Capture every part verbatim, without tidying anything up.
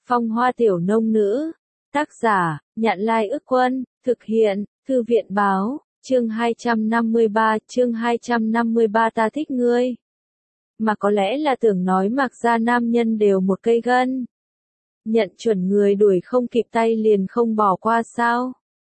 Phong hoa tiểu nông nữ. Tác giả, Nhạn Lai Ức Quân, thực hiện, Thư viện Báo, chương hai trăm năm mươi ba, chương hai trăm năm mươi ba ta thích ngươi. Mà có lẽ là tưởng nói mặc ra nam nhân đều một cây gân. Nhận chuẩn người đuổi không kịp tay liền không bỏ qua sao.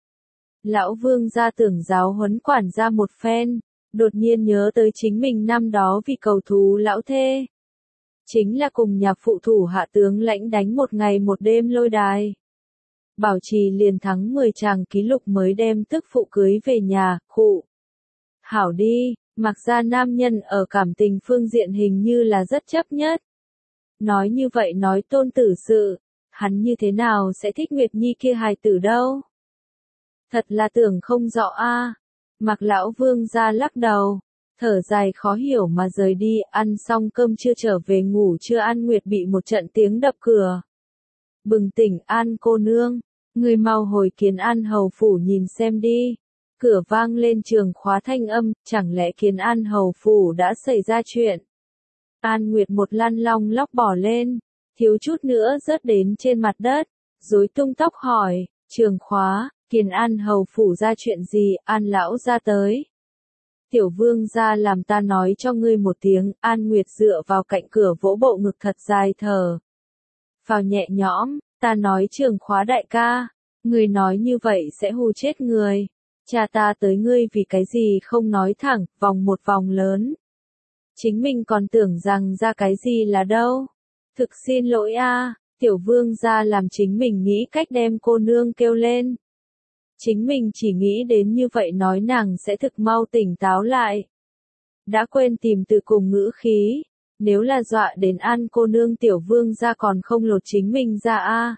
Lão Vương gia tưởng giáo huấn quản gia một phen, đột nhiên nhớ tới chính mình năm đó vì cầu thú lão thê. Chính là cùng nhà phụ thủ hạ tướng lãnh đánh một ngày một đêm lôi đài. Bảo trì liền thắng mười chàng ký lục mới đem tức phụ cưới về nhà, khụ. Hảo đi, mặc ra nam nhân ở cảm tình phương diện hình như là rất chấp nhất. Nói như vậy nói tôn tử sự, hắn như thế nào sẽ thích Nguyệt Nhi kia hài tử đâu? Thật là tưởng không rõ a. À. Mặc lão Vương ra lắc đầu, thở dài khó hiểu mà rời đi, ăn xong cơm chưa trở về ngủ chưa An Nguyệt bị một trận tiếng đập cửa. Bừng tỉnh An cô nương, người mau hồi Kiến An hầu phủ nhìn xem đi. Cửa vang lên trường khóa thanh âm, chẳng lẽ Kiến An hầu phủ đã xảy ra chuyện? An Nguyệt một lăn long lóc bỏ lên, thiếu chút nữa rớt đến trên mặt đất, rối tung tóc hỏi, trường khóa, Kiến An hầu phủ ra chuyện gì, An lão ra tới. Tiểu Vương gia làm ta nói cho ngươi một tiếng, An Nguyệt dựa vào cạnh cửa vỗ bộ ngực thật dài thở. Vào nhẹ nhõm, ta nói trường khóa đại ca, ngươi nói như vậy sẽ hù chết người. Cha ta tới ngươi vì cái gì không nói thẳng, vòng một vòng lớn. Chính mình còn tưởng rằng ra cái gì là đâu. Thực xin lỗi a, Tiểu Vương gia làm chính mình nghĩ cách đem cô nương kêu lên. Chính mình chỉ nghĩ đến như vậy nói nàng sẽ thực mau tỉnh táo lại. Đã quên tìm từ cùng ngữ khí, nếu là dọa đến An cô nương Tiểu Vương gia còn không lột chính mình ra a.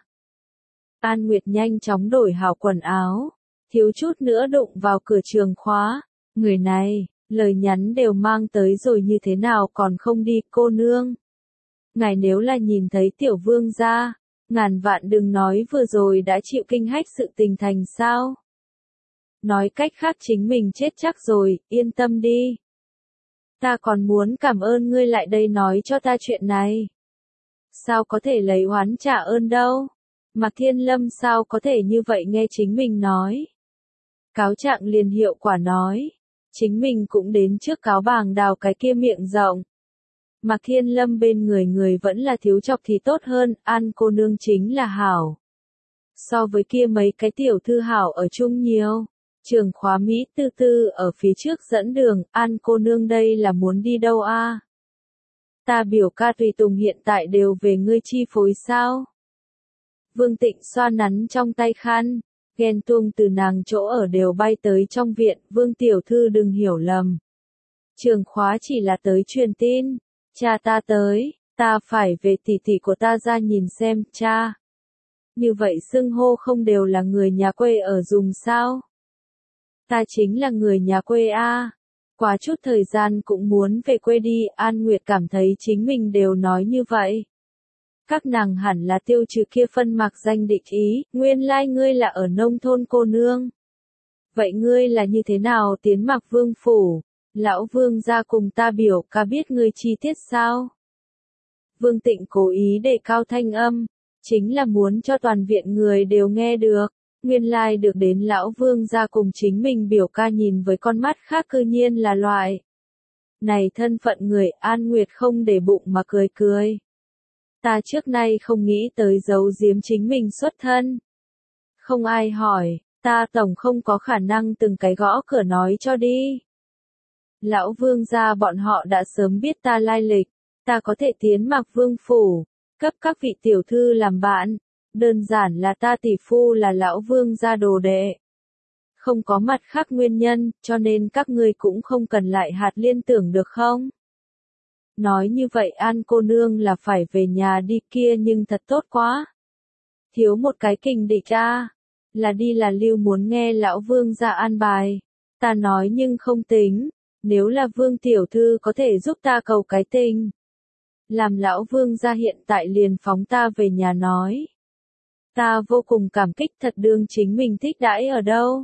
An Nguyệt nhanh chóng đổi hảo quần áo, thiếu chút nữa đụng vào cửa trường khóa. Người này, lời nhắn đều mang tới rồi như thế nào còn không đi cô nương. Ngài nếu là nhìn thấy Tiểu Vương gia, ngàn vạn đừng nói vừa rồi đã chịu kinh hách sự tình thành sao. Nói cách khác chính mình chết chắc rồi, yên tâm đi. Ta còn muốn cảm ơn ngươi lại đây nói cho ta chuyện này. Sao có thể lấy oán trả ơn đâu. Mạc Thiên Lâm sao có thể như vậy nghe chính mình nói. Cáo trạng liền hiệu quả nói. Chính mình cũng đến trước cáo bàng đào cái kia miệng rộng. Mạc Thiên Lâm bên người người vẫn là thiếu chọc thì tốt hơn, An cô nương chính là hảo. So với kia mấy cái tiểu thư hảo ở chung nhiều. Trường khóa Mỹ tư tư ở phía trước dẫn đường, An cô nương đây là muốn đi đâu a? À? Ta biểu ca tùy tùng hiện tại đều về ngươi chi phối sao? Vương Tịnh xoa nắn trong tay khăn, ghen tuông từ nàng chỗ ở đều bay tới trong viện, Vương tiểu thư đừng hiểu lầm. Trường khóa chỉ là tới truyền tin, cha ta tới, ta phải về tỷ tỷ của ta ra nhìn xem, cha. Như vậy xưng hô không đều là người nhà quê ở dùng sao? Ta chính là người nhà quê a. À. Quá chút thời gian cũng muốn về quê đi, An Nguyệt cảm thấy chính mình đều nói như vậy. Các nàng hẳn là tiêu trừ kia phân mạc danh địch ý, nguyên lai like ngươi là ở nông thôn cô nương. Vậy ngươi là như thế nào tiến Mạc Vương phủ? Lão Vương gia cùng ta biểu ca biết ngươi chi tiết sao? Vương Tịnh cố ý đề cao thanh âm, chính là muốn cho toàn viện người đều nghe được. Nguyên lai like được đến Lão Vương gia cùng chính mình biểu ca nhìn với con mắt khác cư nhiên là loại. Này thân phận người An Nguyệt không để bụng mà cười cười. Ta trước nay không nghĩ tới giấu giếm chính mình xuất thân. Không ai hỏi, ta tổng không có khả năng từng cái gõ cửa nói cho đi. Lão Vương gia bọn họ đã sớm biết ta lai lịch, ta có thể tiến Mạc Vương phủ, cấp các vị tiểu thư làm bạn, đơn giản là ta tỷ phu là Lão Vương gia đồ đệ. Không có mặt khác nguyên nhân, cho nên các ngươi cũng không cần lại hạt liên tưởng được không? Nói như vậy An cô nương là phải về nhà đi kia nhưng thật tốt quá. Thiếu một cái kình địch a, là đi là lưu muốn nghe Lão Vương gia an bài. Ta nói nhưng không tính, nếu là Vương tiểu thư có thể giúp ta cầu cái tình. Làm Lão Vương gia hiện tại liền phóng ta về nhà nói. Ta vô cùng cảm kích thật đương chính mình thích đãi ở đâu.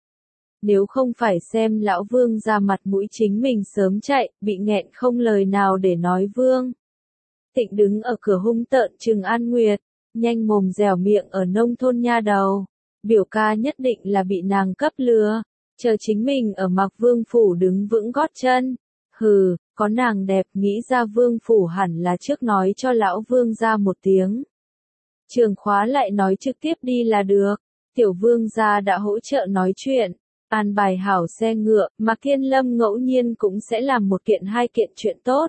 Nếu không phải xem Lão Vương ra mặt mũi chính mình sớm chạy, bị nghẹn không lời nào để nói Vương. Tịnh đứng ở cửa hung tợn trừng An Nguyệt, nhanh mồm dẻo miệng ở nông thôn nha đầu. Biểu ca nhất định là bị nàng cấp lừa, chờ chính mình ở Mạc Vương phủ đứng vững gót chân. Hừ, có nàng đẹp, nghĩ ra Vương phủ hẳn là trước nói cho lão Vương ra một tiếng. Trường khóa lại nói trực tiếp đi là được. Tiểu Vương gia đã hỗ trợ nói chuyện, an bài hảo xe ngựa, Mạc Thiên Lâm ngẫu nhiên cũng sẽ làm một kiện hai kiện chuyện tốt.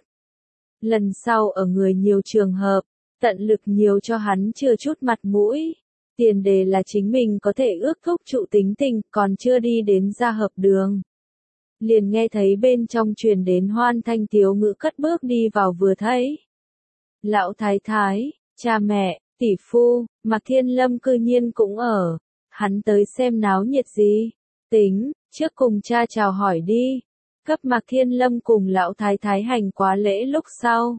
Lần sau ở người nhiều trường hợp, tận lực nhiều cho hắn chưa chút mặt mũi. Tiền đề là chính mình có thể ước thúc trụ tính tình, còn chưa đi đến ra hợp đường. Liền nghe thấy bên trong truyền đến hoan thanh tiếu ngữ cất bước đi vào vừa thấy. Lão thái thái, cha mẹ, tỷ phu, Mạc Thiên Lâm cư nhiên cũng ở. Hắn tới xem náo nhiệt gì? Tính, trước cùng cha chào hỏi đi. Cấp Mạc Thiên Lâm cùng lão thái thái hành quá lễ lúc sau.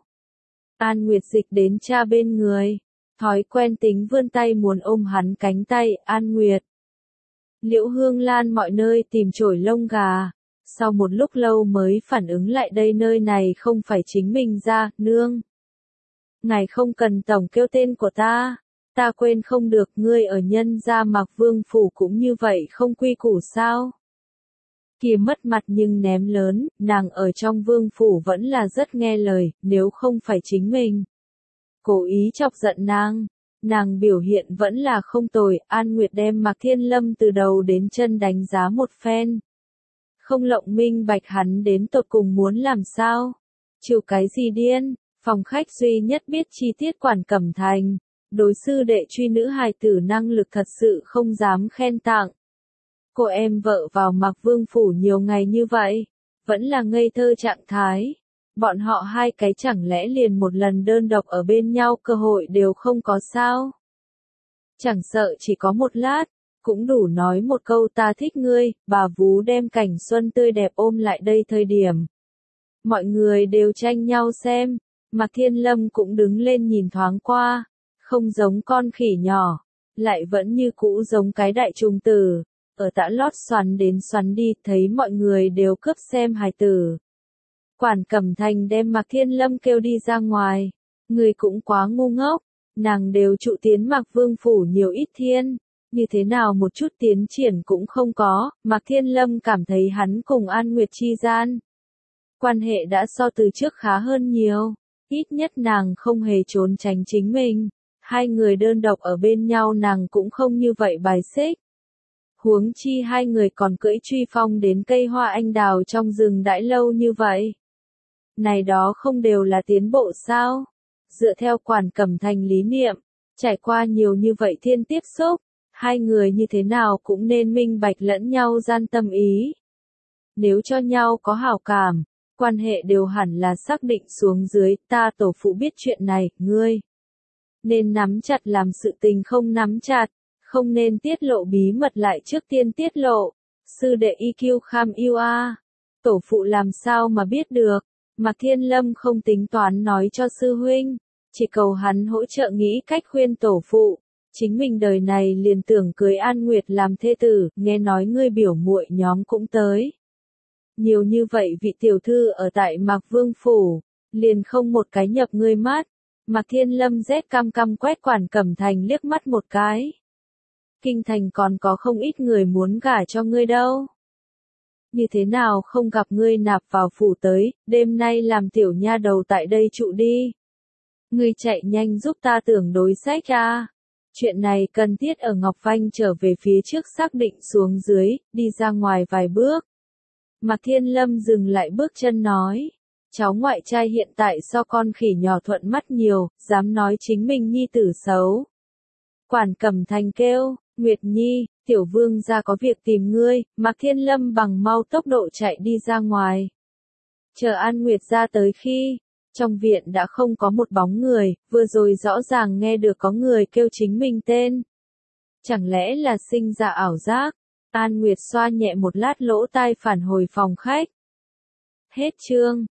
An Nguyệt dịch đến cha bên người. Thói quen tính vươn tay muốn ôm hắn cánh tay, An Nguyệt. Liễu Hương Lan mọi nơi tìm chổi lông gà. Sau một lúc lâu mới phản ứng lại đây, nơi này không phải chính mình ra, nương. Ngài không cần tổng kêu tên của ta. Ta quên không được, ngươi ở nhân gia Mạc Vương phủ cũng như vậy không quy củ sao? Kia mất mặt nhưng ném lớn, nàng ở trong vương phủ vẫn là rất nghe lời, nếu không phải chính mình. Cố ý chọc giận nàng, nàng biểu hiện vẫn là không tồi, An Nguyệt đem Mạc Thiên Lâm từ đầu đến chân đánh giá một phen. Không lộng minh bạch hắn đến tột cùng muốn làm sao? Chịu cái gì điên? Phòng khách duy nhất biết chi tiết Quản Cẩm Thành. Đối sư đệ truy nữ hài tử năng lực thật sự không dám khen tặng. Cô em vợ vào Mạc Vương phủ nhiều ngày như vậy, vẫn là ngây thơ trạng thái. Bọn họ hai cái chẳng lẽ liền một lần đơn độc ở bên nhau cơ hội đều không có sao? Chẳng sợ chỉ có một lát, cũng đủ nói một câu ta thích ngươi, bà vú đem cảnh xuân tươi đẹp ôm lại đây thời điểm. Mọi người đều tranh nhau xem, Mạc Thiên Lâm cũng đứng lên nhìn thoáng qua. Không giống con khỉ nhỏ, lại vẫn như cũ giống cái đại trùng tử, ở tã lót xoắn đến xoắn đi, thấy mọi người đều cướp xem hài tử. Quản Cẩm Thành đem Mạc Thiên Lâm kêu đi ra ngoài, người cũng quá ngu ngốc, nàng đều trụ tiến Mạc Vương phủ nhiều ít thiên, như thế nào một chút tiến triển cũng không có, Mạc Thiên Lâm cảm thấy hắn cùng An Nguyệt chi gian. Quan hệ đã so từ trước khá hơn nhiều, ít nhất nàng không hề trốn tránh chính mình. Hai người đơn độc ở bên nhau nàng cũng không như vậy bài xích. Huống chi hai người còn cưỡi truy phong đến cây hoa anh đào trong rừng đãi lâu như vậy. Này đó không đều là tiến bộ sao? Dựa theo Quản Cẩm Thành lý niệm, trải qua nhiều như vậy thiên tiếp xúc, hai người như thế nào cũng nên minh bạch lẫn nhau gian tâm ý. Nếu cho nhau có hảo cảm, quan hệ đều hẳn là xác định xuống dưới, ta tổ phụ biết chuyện này, ngươi. Nên nắm chặt làm sự tình không nắm chặt, không nên tiết lộ bí mật lại trước tiên tiết lộ. Sư đệ i kiu kham yêu a. Tổ phụ làm sao mà biết được, Mạc Thiên Lâm không tính toán nói cho sư huynh, chỉ cầu hắn hỗ trợ nghĩ cách khuyên tổ phụ. Chính mình đời này liền tưởng cưới An Nguyệt làm thê tử, nghe nói ngươi biểu muội nhóm cũng tới. Nhiều như vậy vị tiểu thư ở tại Mạc Vương phủ, liền không một cái nhập ngươi mắt. Mạc Thiên Lâm rét căm căm quét Quản Cẩm Thành liếc mắt một cái. Kinh thành còn có không ít người muốn gả cho ngươi đâu. Như thế nào không gặp ngươi nạp vào phủ tới, đêm nay làm tiểu nha đầu tại đây trụ đi. Ngươi chạy nhanh giúp ta tưởng đối sách a. Chuyện này cần thiết ở Ngọc Vanh trở về phía trước xác định xuống dưới, đi ra ngoài vài bước. Mạc Thiên Lâm dừng lại bước chân nói. Cháu ngoại trai hiện tại so con khỉ nhỏ thuận mắt nhiều, dám nói chính mình nhi tử xấu. Quản Cẩm Thành kêu, Nguyệt Nhi, tiểu vương gia có việc tìm ngươi, Mạc Thiên Lâm bằng mau tốc độ chạy đi ra ngoài. Chờ An Nguyệt ra tới khi, trong viện đã không có một bóng người, vừa rồi rõ ràng nghe được có người kêu chính mình tên. Chẳng lẽ là sinh ra ảo giác? An Nguyệt xoa nhẹ một lát lỗ tai phản hồi phòng khách. Hết chương.